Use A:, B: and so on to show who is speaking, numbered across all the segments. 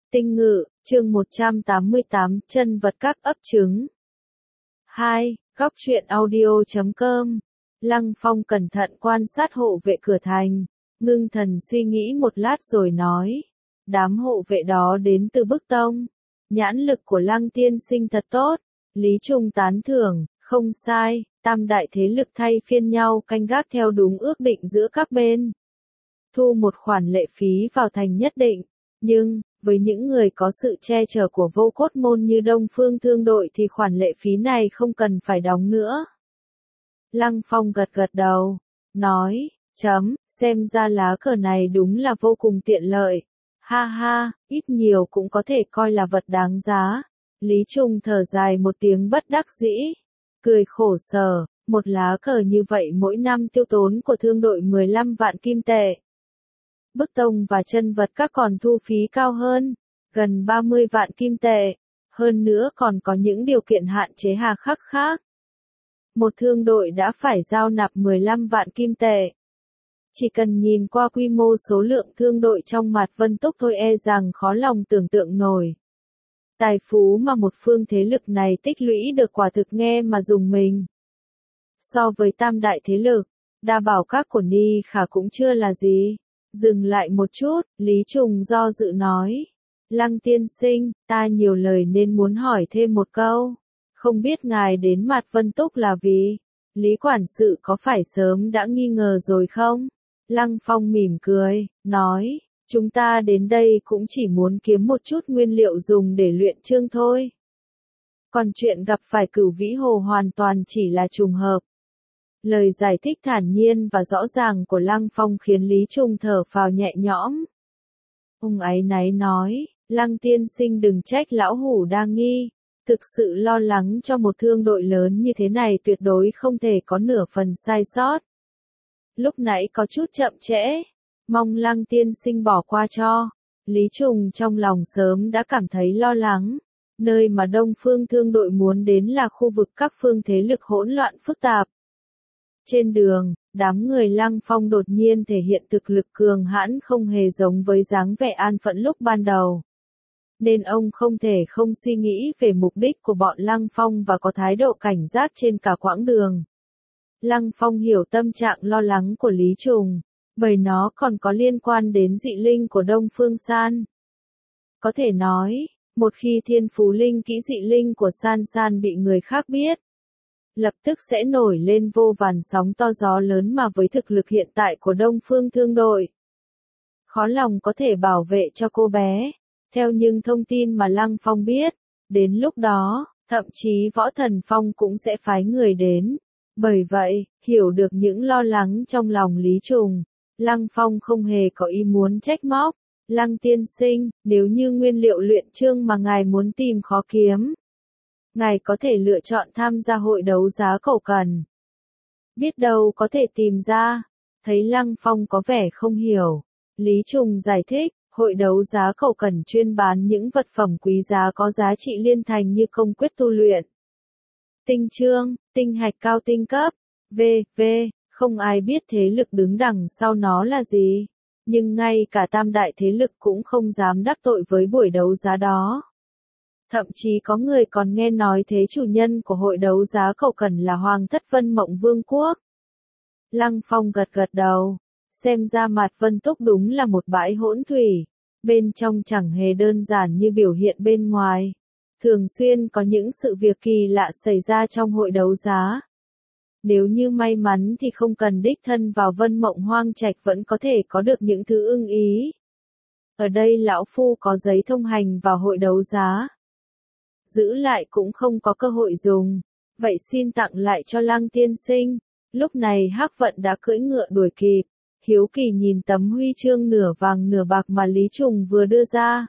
A: Tinh ngự, chương 188, chân vật các ấp trứng. 2. Góc truyện audio.com. Lăng Phong cẩn thận quan sát hộ vệ cửa thành, ngưng thần suy nghĩ một lát rồi nói. Đám hộ vệ đó đến từ Bức Tông. Nhãn lực của Lăng tiên sinh thật tốt. Lý Trung tán thưởng, không sai, tam đại thế lực thay phiên nhau canh gác theo đúng ước định giữa các bên. Thu một khoản lệ phí vào thành nhất định, nhưng với những người có sự che chở của Vô Cốt Môn như Đông Phương Thương đội thì khoản lệ phí này không cần phải đóng nữa. Lăng Phong gật gật đầu, nói, xem ra lá cờ này đúng là vô cùng tiện lợi. Ha ha, ít nhiều cũng có thể coi là vật đáng giá. Lý Trung thở dài một tiếng bất đắc dĩ, cười khổ sở, một lá cờ như vậy mỗi năm tiêu tốn của thương đội 15 vạn kim tệ. Bức Tông và chân vật các còn thu phí cao hơn, gần 30 vạn kim tệ, hơn nữa còn có những điều kiện hạn chế hà khắc khác. Một thương đội đã phải giao nạp 15 vạn kim tệ. Chỉ cần nhìn qua quy mô số lượng thương đội trong Mạt Vân Túc thôi e rằng khó lòng tưởng tượng nổi. Tài phú mà một phương thế lực này tích lũy được quả thực nghe mà rùng mình. So với tam đại thế lực, Đa Bảo Các của Ni Khả cũng chưa là gì. Dừng lại một chút, Lý Trùng do dự nói. Lăng tiên sinh, ta nhiều lời nên muốn hỏi thêm một câu. Không biết ngài đến Mạt Vân Túc là vì? Lý quản sự có phải sớm đã nghi ngờ rồi không? Lăng Phong mỉm cười, nói. Chúng ta đến đây cũng chỉ muốn kiếm một chút nguyên liệu dùng để luyện chương thôi. Còn chuyện gặp phải Cửu Vĩ Hồ hoàn toàn chỉ là trùng hợp. Lời giải thích thản nhiên và rõ ràng của Lăng Phong khiến Lý Trung thở phào nhẹ nhõm. Ông áy náy nói, Lăng tiên sinh đừng trách lão hủ đa nghi. Thực sự lo lắng cho một thương đội lớn như thế này tuyệt đối không thể có nửa phần sai sót. Lúc nãy có chút chậm trễ. Mong Lăng tiên sinh bỏ qua cho. Lý Trùng trong lòng sớm đã cảm thấy lo lắng. Nơi mà Đông Phương Thương đội muốn đến là khu vực các phương thế lực hỗn loạn phức tạp. Trên đường, đám người Lăng Phong đột nhiên thể hiện thực lực cường hãn không hề giống với dáng vẻ an phận lúc ban đầu. Nên ông không thể không suy nghĩ về mục đích của bọn Lăng Phong và có thái độ cảnh giác trên cả quãng đường. Lăng Phong hiểu tâm trạng lo lắng của Lý Trùng, bởi nó còn có liên quan đến dị linh của Đông Phương San. Có thể nói, một khi thiên phú linh kỹ dị linh của San San bị người khác biết, lập tức sẽ nổi lên vô vàn sóng to gió lớn mà với thực lực hiện tại của Đông Phương Thương đội. Khó lòng có thể bảo vệ cho cô bé. Theo những thông tin mà Lăng Phong biết, đến lúc đó, thậm chí Võ Thần Phong cũng sẽ phái người đến. Bởi vậy, hiểu được những lo lắng trong lòng Lý Trùng, Lăng Phong không hề có ý muốn trách móc. Lăng tiên sinh, nếu như nguyên liệu luyện chương mà ngài muốn tìm khó kiếm, ngài có thể lựa chọn tham gia hội đấu giá Cẩu Cần. Biết đâu có thể tìm ra. Thấy Lăng Phong có vẻ không hiểu, Lý Trùng giải thích, hội đấu giá Cẩu Cần chuyên bán những vật phẩm quý giá có giá trị liên thành như công quyết tu luyện, tinh chương, tinh hạch cao tinh cấp, v.v. Không ai biết thế lực đứng đằng sau nó là gì. Nhưng ngay cả tam đại thế lực cũng không dám đắc tội với buổi đấu giá đó. Thậm chí có người còn nghe nói thế chủ nhân của hội đấu giá Cẩu Cần là Hoàng Thất Vân Mộng Vương quốc. Lăng Phong gật gật đầu. Xem ra Mạt Vân Túc đúng là một bãi hỗn thủy. Bên trong chẳng hề đơn giản như biểu hiện bên ngoài. Thường xuyên có những sự việc kỳ lạ xảy ra trong hội đấu giá. Nếu như may mắn thì không cần đích thân vào Vân Mộng Hoang Trạch vẫn có thể có được những thứ ưng ý. Ở đây lão phu có giấy thông hành vào hội đấu giá. Giữ lại cũng không có cơ hội dùng. Vậy xin tặng lại cho Lăng tiên sinh. Lúc này Hắc Vận đã cưỡi ngựa đuổi kịp. Hiếu kỳ nhìn tấm huy chương nửa vàng nửa bạc mà Lý Trùng vừa đưa ra.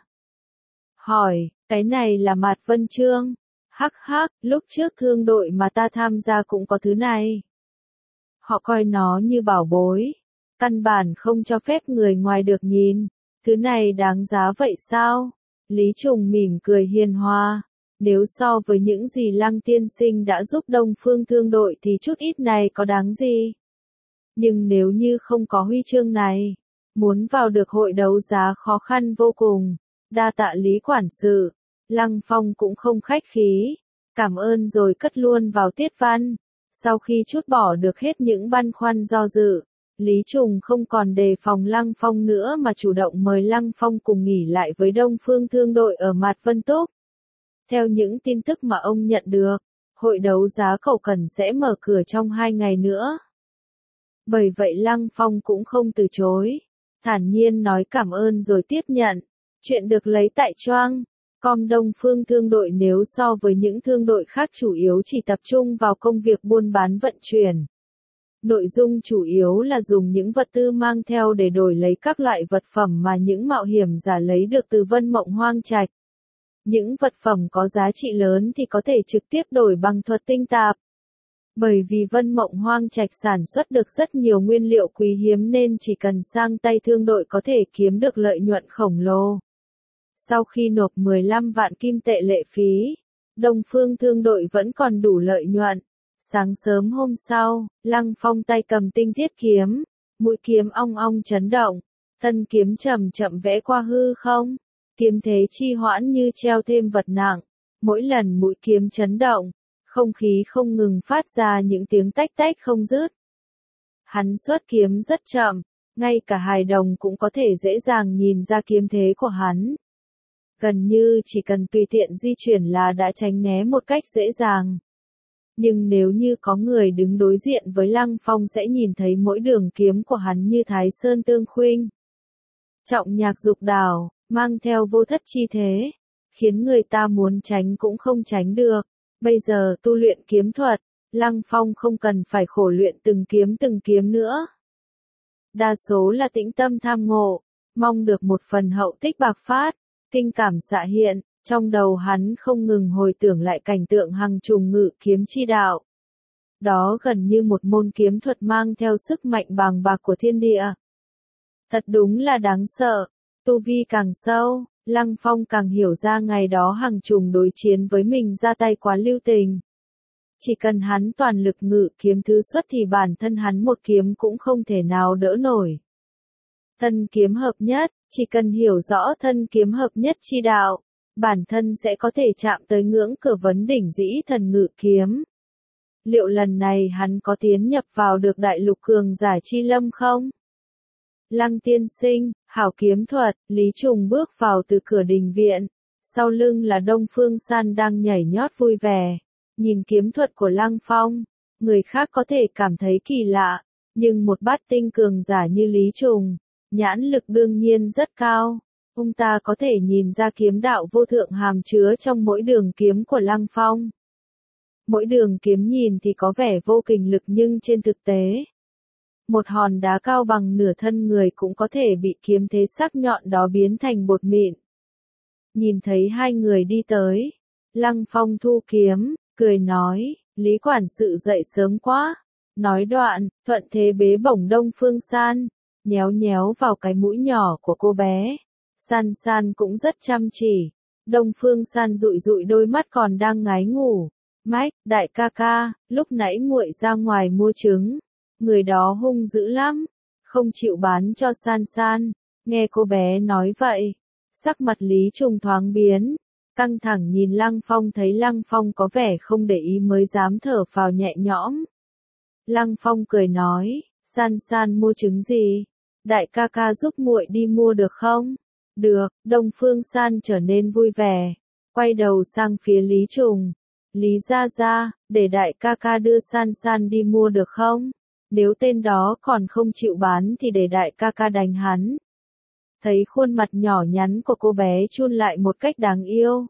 A: Hỏi, cái này là Mạt Vân chương. Hắc hắc, lúc trước thương đội mà ta tham gia cũng có thứ này. Họ coi nó như bảo bối. Căn bản không cho phép người ngoài được nhìn. Thứ này đáng giá vậy sao? Lý Trùng mỉm cười hiền hòa. Nếu so với những gì Lăng tiên sinh đã giúp Đông Phương Thương đội thì chút ít này có đáng gì? Nhưng nếu như không có huy chương này, muốn vào được hội đấu giá khó khăn vô cùng. Đa tạ Lý quản sự. Lăng Phong cũng không khách khí. Cảm ơn rồi cất luôn vào tiết văn. Sau khi trút bỏ được hết những băn khoăn do dự, Lý Trùng không còn đề phòng Lăng Phong nữa mà chủ động mời Lăng Phong cùng nghỉ lại với Đông Phương Thương đội ở Mạt Vân Túc. Theo những tin tức mà ông nhận được, hội đấu giá Cầu Cần sẽ mở cửa trong 2 ngày nữa. Bởi vậy Lăng Phong cũng không từ chối, thản nhiên nói cảm ơn rồi tiếp nhận. Chuyện được lấy tại Choang. Com Đông Phương Thương đội nếu so với những thương đội khác chủ yếu chỉ tập trung vào công việc buôn bán vận chuyển. Nội dung chủ yếu là dùng những vật tư mang theo để đổi lấy các loại vật phẩm mà những mạo hiểm giả lấy được từ Vân Mộng Hoang Trạch. Những vật phẩm có giá trị lớn thì có thể trực tiếp đổi bằng thuật tinh tạp. Bởi vì Vân Mộng Hoang Trạch sản xuất được rất nhiều nguyên liệu quý hiếm nên chỉ cần sang tay thương đội có thể kiếm được lợi nhuận khổng lồ. Sau khi nộp 15 vạn kim tệ lệ phí, Đông Phương Thương đội vẫn còn đủ lợi nhuận. Sáng sớm hôm sau, Lăng Phong tay cầm tinh thiết kiếm, mũi kiếm ong ong chấn động, thân kiếm chậm chậm vẽ qua hư không, kiếm thế chi hoãn như treo thêm vật nặng, mỗi lần mũi kiếm chấn động, không khí không ngừng phát ra những tiếng tách tách không dứt. Hắn xuất kiếm rất chậm, ngay cả hài đồng cũng có thể dễ dàng nhìn ra kiếm thế của hắn. Gần như chỉ cần tùy tiện di chuyển là đã tránh né một cách dễ dàng. Nhưng nếu như có người đứng đối diện với Lăng Phong sẽ nhìn thấy mỗi đường kiếm của hắn như Thái Sơn tương khuynh. Trọng nhạc dục đảo, mang theo vô thất chi thế, khiến người ta muốn tránh cũng không tránh được. Bây giờ tu luyện kiếm thuật, Lăng Phong không cần phải khổ luyện từng kiếm nữa. Đa số là tĩnh tâm tham ngộ, mong được một phần hậu tích bạc phát, kinh cảm xạ hiện. Trong đầu hắn không ngừng hồi tưởng lại cảnh tượng hằng trùng ngự kiếm chi đạo. Đó gần như một môn kiếm thuật mang theo sức mạnh bàng bạc của thiên địa. Thật đúng là đáng sợ. Tu vi càng sâu, Lăng Phong càng hiểu ra ngày đó hằng trùng đối chiến với mình ra tay quá lưu tình. Chỉ cần hắn toàn lực ngự kiếm thứ xuất thì bản thân hắn một kiếm cũng không thể nào đỡ nổi. Thân kiếm hợp nhất, chỉ cần hiểu rõ thân kiếm hợp nhất chi đạo, bản thân sẽ có thể chạm tới ngưỡng cửa vấn đỉnh dĩ thần ngự kiếm. Liệu lần này hắn có tiến nhập vào được đại lục cường giả chi lâm không? Lăng tiên sinh, hảo kiếm thuật, Lý Trùng bước vào từ cửa đình viện. Sau lưng là Đông Phương San đang nhảy nhót vui vẻ. Nhìn kiếm thuật của Lăng Phong, người khác có thể cảm thấy kỳ lạ, nhưng một bát tinh cường giả như Lý Trùng, nhãn lực đương nhiên rất cao. Ông ta có thể nhìn ra kiếm đạo vô thượng hàm chứa trong mỗi đường kiếm của Lăng Phong. Mỗi đường kiếm nhìn thì có vẻ vô kình lực nhưng trên thực tế, một hòn đá cao bằng nửa thân người cũng có thể bị kiếm thế sắc nhọn đó biến thành bột mịn. Nhìn thấy hai người đi tới, Lăng Phong thu kiếm, cười nói, Lý quản sự dậy sớm quá. Nói đoạn, thuận thế bế bổng Đông Phương San, nhéo nhéo vào cái mũi nhỏ của cô bé. San San cũng rất chăm chỉ. Đông Phương San dụi dụi đôi mắt còn đang ngái ngủ. Mách, đại ca ca, lúc nãy muội ra ngoài mua trứng. Người đó hung dữ lắm, không chịu bán cho San San. Nghe cô bé nói vậy, sắc mặt Lý Trùng thoáng biến. Căng thẳng nhìn Lăng Phong, thấy Lăng Phong có vẻ không để ý mới dám thở phào nhẹ nhõm. Lăng Phong cười nói, San San mua trứng gì? Đại ca ca giúp muội đi mua được không? Được, Đông Phương San trở nên vui vẻ, quay đầu sang phía Lý Trùng. Lý gia gia, để đại ca ca đưa San San đi mua được không? Nếu tên đó còn không chịu bán thì để đại ca ca đánh hắn. Thấy khuôn mặt nhỏ nhắn của cô bé chun lại một cách đáng yêu.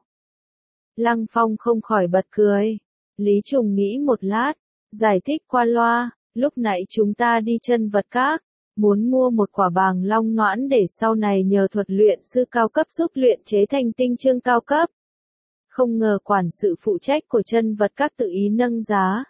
A: Lăng Phong không khỏi bật cười. Lý Trùng nghĩ một lát, giải thích qua loa, lúc nãy chúng ta đi chân vật các, muốn mua một quả bàng long noãn để sau này nhờ thuật luyện sư cao cấp giúp luyện chế thành tinh chương cao cấp. Không ngờ quản sự phụ trách của chân vật các tự ý nâng giá.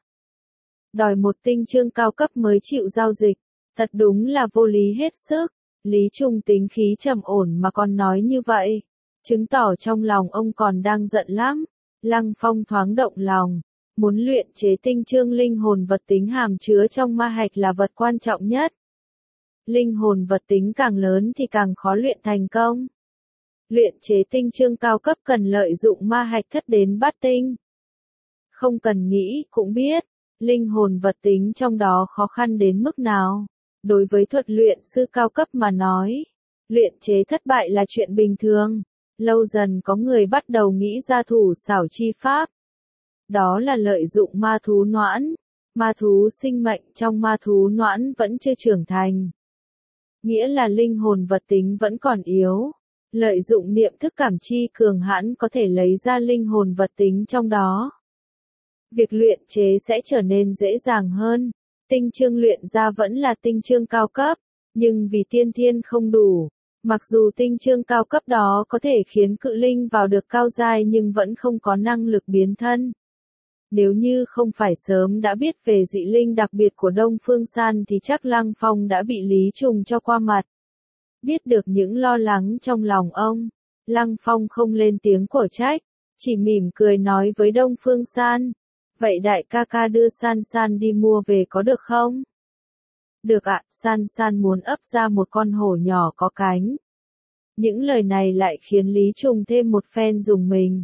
A: Đòi một tinh chương cao cấp mới chịu giao dịch, thật đúng là vô lý hết sức. Lý Trùng tính khí trầm ổn mà còn nói như vậy, chứng tỏ trong lòng ông còn đang giận lắm. Lăng Phong thoáng động lòng, muốn luyện chế tinh chương linh hồn vật tính hàm chứa trong ma hạch là vật quan trọng nhất. Linh hồn vật tính càng lớn thì càng khó luyện thành công. Luyện chế tinh chương cao cấp cần lợi dụng ma hạch thất đến bát tinh. Không cần nghĩ cũng biết, linh hồn vật tính trong đó khó khăn đến mức nào. Đối với thuật luyện sư cao cấp mà nói, luyện chế thất bại là chuyện bình thường. Lâu dần có người bắt đầu nghĩ ra thủ xảo chi pháp. Đó là lợi dụng ma thú noãn. Ma thú sinh mệnh trong ma thú noãn vẫn chưa trưởng thành. Nghĩa là linh hồn vật tính vẫn còn yếu. Lợi dụng niệm thức cảm chi cường hãn có thể lấy ra linh hồn vật tính trong đó. Việc luyện chế sẽ trở nên dễ dàng hơn. Tinh chương luyện ra vẫn là tinh chương cao cấp, nhưng vì tiên thiên không đủ. Mặc dù tinh chương cao cấp đó có thể khiến cự linh vào được cao giai nhưng vẫn không có năng lực biến thân. Nếu như không phải sớm đã biết về dị linh đặc biệt của Đông Phương San thì chắc Lăng Phong đã bị Lý Trùng cho qua mặt. Biết được những lo lắng trong lòng ông, Lăng Phong không lên tiếng cổ trách, chỉ mỉm cười nói với Đông Phương San. Vậy đại ca ca đưa San San đi mua về có được không? Được ạ, San San muốn ấp ra một con hổ nhỏ có cánh. Những lời này lại khiến Lý Trùng thêm một phen rùng mình.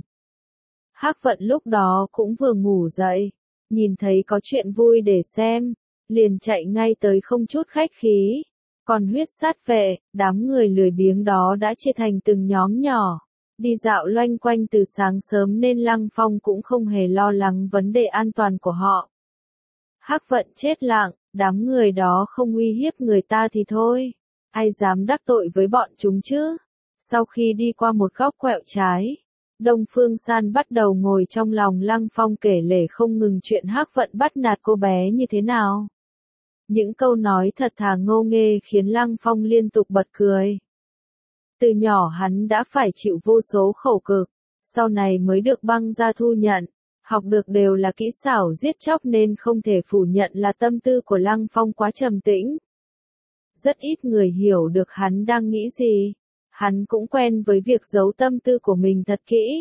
A: Hắc Vận lúc đó cũng vừa ngủ dậy, nhìn thấy có chuyện vui để xem, liền chạy ngay tới không chút khách khí. Còn huyết sát vệ, đám người lười biếng đó đã chia thành từng nhóm nhỏ, đi dạo loanh quanh từ sáng sớm nên Lăng Phong cũng không hề lo lắng vấn đề an toàn của họ. Hắc Vận chết lặng, đám người đó không uy hiếp người ta thì thôi, ai dám đắc tội với bọn chúng chứ. Sau khi đi qua một góc quẹo trái, Đông Phương San bắt đầu ngồi trong lòng Lăng Phong kể lể không ngừng chuyện Hắc Vận bắt nạt cô bé như thế nào. Những câu nói thật thà ngô nghê khiến Lăng Phong liên tục bật cười. Từ nhỏ hắn đã phải chịu vô số khổ cực, sau này mới được Băng gia thu nhận, học được đều là kỹ xảo giết chóc nên không thể phủ nhận là tâm tư của Lăng Phong quá trầm tĩnh. Rất ít người hiểu được hắn đang nghĩ gì, hắn cũng quen với việc giấu tâm tư của mình thật kỹ.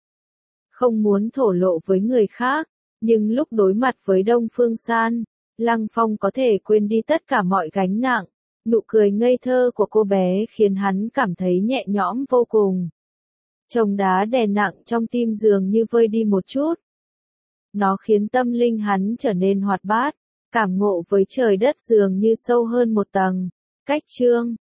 A: Không muốn thổ lộ với người khác, nhưng lúc đối mặt với Đông Phương San, Lăng Phong có thể quên đi tất cả mọi gánh nặng. Nụ cười ngây thơ của cô bé khiến hắn cảm thấy nhẹ nhõm vô cùng. Chồng đá đè nặng trong tim dường như vơi đi một chút. Nó khiến tâm linh hắn trở nên hoạt bát, cảm ngộ với trời đất dường như sâu hơn một tầng. Cách chương